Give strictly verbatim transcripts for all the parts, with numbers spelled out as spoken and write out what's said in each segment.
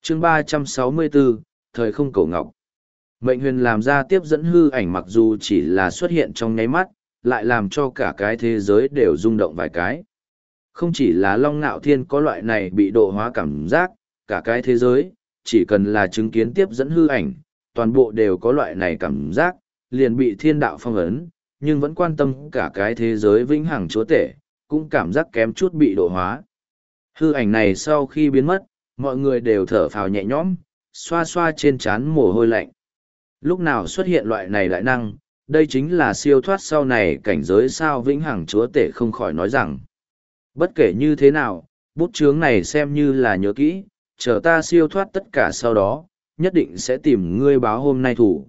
chương ba trăm sáu mươi bốn, thời không cổ ngọc. Mệnh huyền làm ra tiếp dẫn hư ảnh mặc dù chỉ là xuất hiện trong nháy mắt, lại làm cho cả cái thế giới đều rung động vài cái. Không chỉ là Long Nạo Thiên có loại này bị độ hóa cảm giác, cả cái thế giới, chỉ cần là chứng kiến tiếp dẫn hư ảnh, toàn bộ đều có loại này cảm giác, liền bị thiên đạo phong ấn, nhưng vẫn quan tâm cả cái thế giới vĩnh hằng chúa tể, cũng cảm giác kém chút bị độ hóa. Hư ảnh này sau khi biến mất, mọi người đều thở phào nhẹ nhõm, xoa xoa trên trán mồ hôi lạnh. Lúc nào xuất hiện loại này đại năng, đây chính là siêu thoát sau này cảnh giới sao vĩnh hằng chúa tể không khỏi nói rằng. Bất kể như thế nào, bút chướng này xem như là nhớ kỹ, chờ ta siêu thoát tất cả sau đó, nhất định sẽ tìm ngươi báo hôm nay thủ.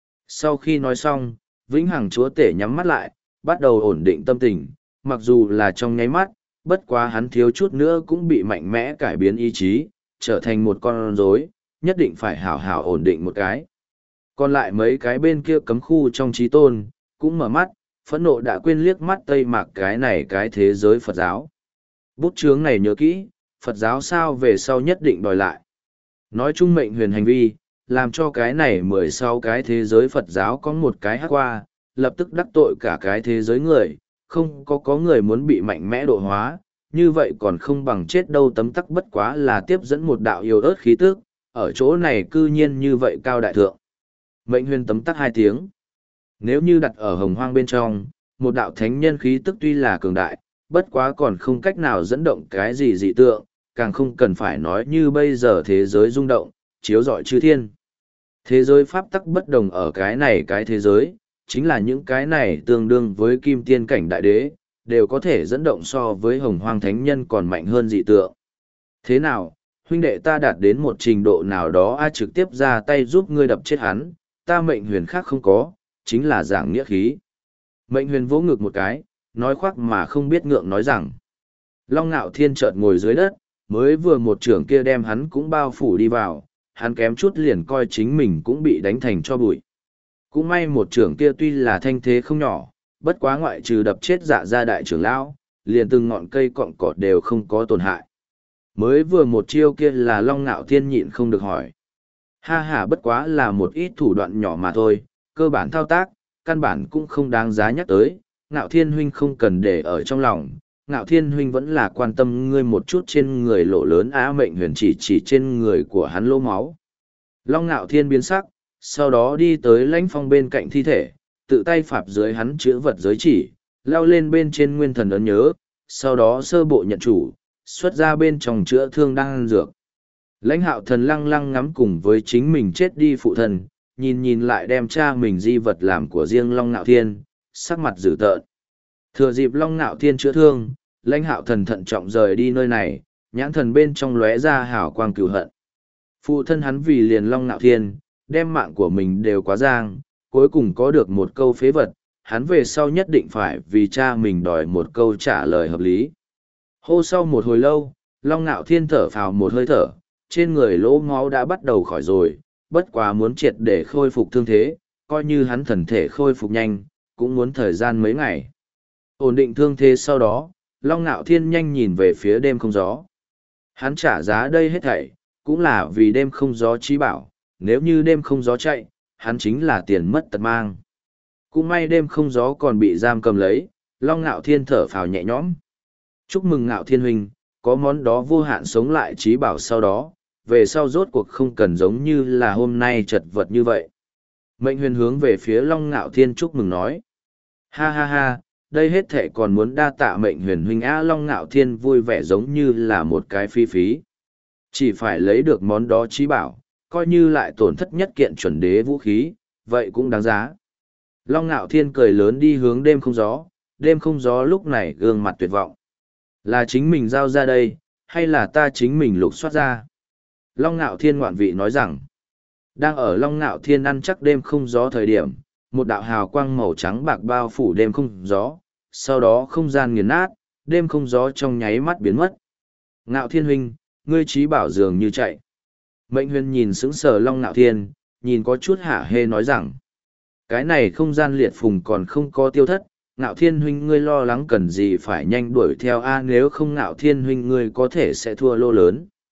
Sau khi nói xong, vĩnh hằng chúa tể nhắm mắt lại, bắt đầu ổn định tâm tình, mặc dù là trong nháy mắt, bất quá hắn thiếu chút nữa cũng bị mạnh mẽ cải biến ý chí, trở thành một con rối, nhất định phải hảo hảo ổn định một cái. Còn lại mấy cái bên kia cấm khu trong trí tôn, cũng mở mắt, phẫn nộ đã quên liếc mắt Tây Mạc cái này cái thế giới Phật giáo. Bút chướng này nhớ kỹ, Phật giáo sao về sau nhất định đòi lại. Nói chung mệnh huyền hành vi, làm cho cái này mười sáu cái thế giới Phật giáo có một cái hát qua, lập tức đắc tội cả cái thế giới người, không có có người muốn bị mạnh mẽ độ hóa, như vậy còn không bằng chết đâu tấm tắc bất quá là tiếp dẫn một đạo yêu ớt khí tức, ở chỗ này cư nhiên như vậy cao đại thượng. Mệnh huyền tấm tắc hai tiếng. Nếu như đặt ở hồng hoang bên trong, một đạo thánh nhân khí tức tuy là cường đại, bất quá còn không cách nào dẫn động cái gì dị tượng, càng không cần phải nói như bây giờ thế giới rung động, chiếu rọi chư thiên. Thế giới pháp tắc bất đồng ở cái này cái thế giới, chính là những cái này tương đương với kim tiên cảnh đại đế, đều có thể dẫn động so với hồng hoang thánh nhân còn mạnh hơn dị tượng. Thế nào, huynh đệ ta đạt đến một trình độ nào đó a trực tiếp ra tay giúp ngươi đập chết hắn, ta mệnh huyền khác không có, chính là giảng nghĩa khí. Mệnh huyền vỗ ngực một cái, nói khoác mà không biết ngượng nói rằng. Long Nạo Thiên chợt ngồi dưới đất, mới vừa một trưởng kia đem hắn cũng bao phủ đi vào, hắn kém chút liền coi chính mình cũng bị đánh thành cho bụi. Cũng may một trưởng kia tuy là thanh thế không nhỏ, bất quá ngoại trừ đập chết dạ gia đại trưởng lão, liền từng ngọn cây cọng cọt đều không có tổn hại. Mới vừa một chiêu kia là Long Nạo Thiên nhịn không được hỏi. Ha ha, bất quá là một ít thủ đoạn nhỏ mà thôi, cơ bản thao tác, căn bản cũng không đáng giá nhắc tới, Ngạo Thiên huynh không cần để ở trong lòng, Ngạo Thiên huynh vẫn là quan tâm ngươi một chút trên người lỗ lớn á. Mệnh huyền chỉ chỉ trên người của hắn lỗ máu. Long Ngạo Thiên biến sắc, sau đó đi tới Lãnh Phong bên cạnh thi thể, tự tay phạp dưới hắn chữ vật giới chỉ, leo lên bên trên nguyên thần ấn nhớ, sau đó sơ bộ nhận chủ, xuất ra bên trong chữa thương đang ăn dược. Lãnh Hạo Thần lăng lăng ngắm cùng với chính mình chết đi phụ thần, nhìn nhìn lại đem cha mình di vật làm của riêng Long Ngạo Thiên, sắc mặt dữ tợn. Thừa dịp Long Ngạo Thiên chữa thương, Lãnh Hạo Thần thận trọng rời đi nơi này, nhãn thần bên trong lóe ra hào quang cừu hận. Phụ thân hắn vì liền Long Ngạo Thiên, đem mạng của mình đều quá giang, cuối cùng có được một câu phế vật, hắn về sau nhất định phải vì cha mình đòi một câu trả lời hợp lý. Hô sau một hồi lâu, Long Ngạo Thiên thở phào một hơi thở, trên người lỗ máu đã bắt đầu khỏi rồi, bất quá muốn triệt để khôi phục thương thế, coi như hắn thần thể khôi phục nhanh, cũng muốn thời gian mấy ngày. Ổn định thương thế sau đó, Long Ngạo Thiên nhanh nhìn về phía đêm không gió. Hắn trả giá đây hết thảy, cũng là vì đêm không gió chí bảo, nếu như đêm không gió chạy, hắn chính là tiền mất tật mang. Cũng may đêm không gió còn bị giam cầm lấy, Long Ngạo Thiên thở phào nhẹ nhõm. Chúc mừng Ngạo Thiên huynh, có món đó vô hạn sống lại chí bảo sau đó, về sau rốt cuộc không cần giống như là hôm nay chật vật như vậy. Mệnh huyền hướng về phía Long Ngạo Thiên chúc mừng nói. Ha ha ha, đây hết thệ còn muốn đa tạ mệnh huyền huynh á. Long Ngạo Thiên vui vẻ giống như là một cái phi phí. Chỉ phải lấy được món đó chí bảo, coi như lại tổn thất nhất kiện chuẩn đế vũ khí, vậy cũng đáng giá. Long Ngạo Thiên cười lớn đi hướng đêm không gió, đêm không gió lúc này gương mặt tuyệt vọng. Là chính mình giao ra đây, hay là ta chính mình lục soát ra? Long Ngạo Thiên ngoạn vị nói rằng, đang ở Long Ngạo Thiên ăn chắc đêm không gió thời điểm, một đạo hào quang màu trắng bạc bao phủ đêm không gió, sau đó không gian nghiền nát, đêm không gió trong nháy mắt biến mất. Ngạo Thiên huynh, ngươi trí bảo dường như chạy. Mệnh huyền nhìn sững sờ Long Ngạo Thiên, nhìn có chút hả hê nói rằng, cái này không gian liệt phùng còn không có tiêu thất, Ngạo Thiên huynh ngươi lo lắng cần gì phải nhanh đuổi theo a, nếu không Ngạo Thiên huynh ngươi có thể sẽ thua lô lớn.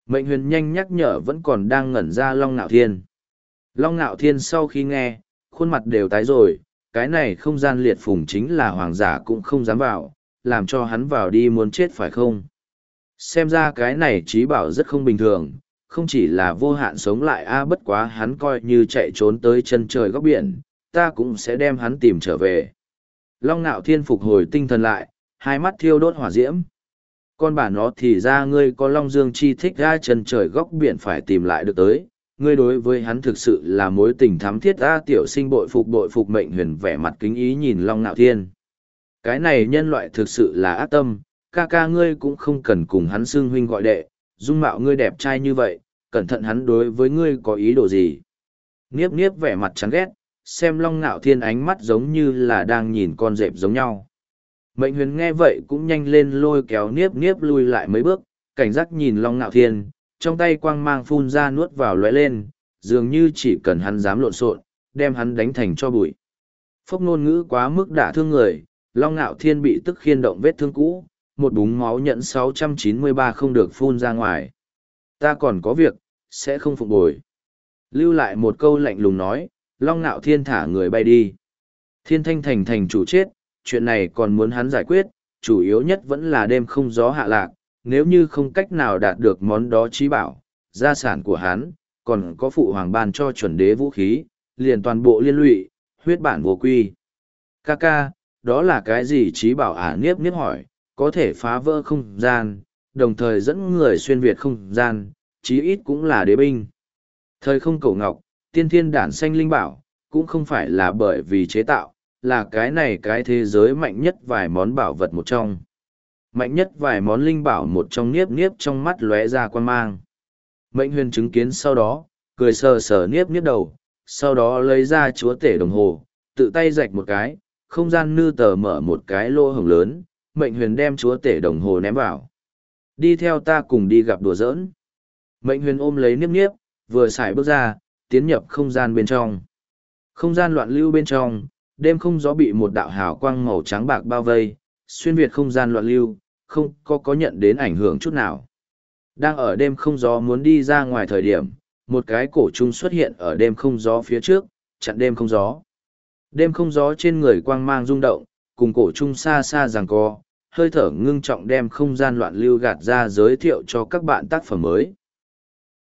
Mệnh huyền nhanh nhắc nhở vẫn còn đang ngẩn ra Long Nạo Thiên. Long Nạo Thiên sau khi nghe, khuôn mặt đều tái rồi, cái này không gian liệt phùng chính là hoàng giả cũng không dám vào, làm cho hắn vào đi muốn chết phải không? Xem ra cái này trí bảo rất không bình thường, không chỉ là vô hạn sống lại a bất quá hắn coi như chạy trốn tới chân trời góc biển, ta cũng sẽ đem hắn tìm trở về. Long Nạo Thiên phục hồi tinh thần lại, hai mắt thiêu đốt hỏa diễm. Con bà nó thì ra ngươi có Long Dương chi thích ra chân trời góc biển phải tìm lại được tới, ngươi đối với hắn thực sự là mối tình thắm thiết a tiểu sinh bội phục bội phục. Mệnh huyền vẻ mặt kính ý nhìn Long Nạo Thiên. Cái này nhân loại thực sự là ác tâm, ca ca ngươi cũng không cần cùng hắn xưng huynh gọi đệ, dung mạo ngươi đẹp trai như vậy, cẩn thận hắn đối với ngươi có ý đồ gì. Niếp niếp vẻ mặt chán ghét, xem Long Nạo Thiên ánh mắt giống như là đang nhìn con dẹp giống nhau. Mệnh huyền nghe vậy cũng nhanh lên lôi kéo niếp niếp lui lại mấy bước, cảnh giác nhìn Long Nạo Thiên, trong tay quang mang phun ra nuốt vào lóe lên, dường như chỉ cần hắn dám lộn xộn, đem hắn đánh thành cho bụi. Phốc ngôn ngữ quá mức đả thương người, Long Nạo Thiên bị tức khiên động vết thương cũ, một búng máu nhẫn sáu trăm chín mươi ba không được phun ra ngoài. Ta còn có việc, sẽ không phục bồi. Lưu lại một câu lạnh lùng nói, Long Nạo Thiên thả người bay đi. Thiên Thanh thành thành chủ chết, chuyện này còn muốn hắn giải quyết, chủ yếu nhất vẫn là đêm không gió hạ lạc, nếu như không cách nào đạt được món đó trí bảo, gia sản của hắn, còn có phụ hoàng ban cho chuẩn đế vũ khí, liền toàn bộ liên lụy, huyết bản vô quy. Ca ca, đó là cái gì trí bảo ả niếp niếp hỏi, có thể phá vỡ không gian, đồng thời dẫn người xuyên việt không gian, chí ít cũng là đế binh. Thời không cổ ngọc, tiên thiên đản xanh linh bảo, cũng không phải là bởi vì chế tạo, là cái này cái thế giới mạnh nhất vài món bảo vật một trong. Mạnh nhất vài món linh bảo một trong niếp niếp trong mắt lóe ra quan mang. Mệnh huyền chứng kiến sau đó, cười sờ sờ niếp niếp đầu, sau đó lấy ra chúa tể đồng hồ, tự tay rạch một cái, không gian nư tờ mở một cái lỗ hổng lớn, mệnh huyền đem chúa tể đồng hồ ném vào. Đi theo ta cùng đi gặp đùa giỡn. Mệnh huyền ôm lấy niếp niếp, vừa xài bước ra, tiến nhập không gian bên trong. Không gian loạn lưu bên trong, đêm không gió bị một đạo hào quang màu trắng bạc bao vây, xuyên việt không gian loạn lưu, không có có nhận đến ảnh hưởng chút nào. Đang ở đêm không gió muốn đi ra ngoài thời điểm, một cái cổ trung xuất hiện ở đêm không gió phía trước, chặn đêm không gió. Đêm không gió trên người quang mang rung động, cùng cổ trung xa xa giằng co, hơi thở ngưng trọng đem không gian loạn lưu gạt ra giới thiệu cho các bạn tác phẩm mới.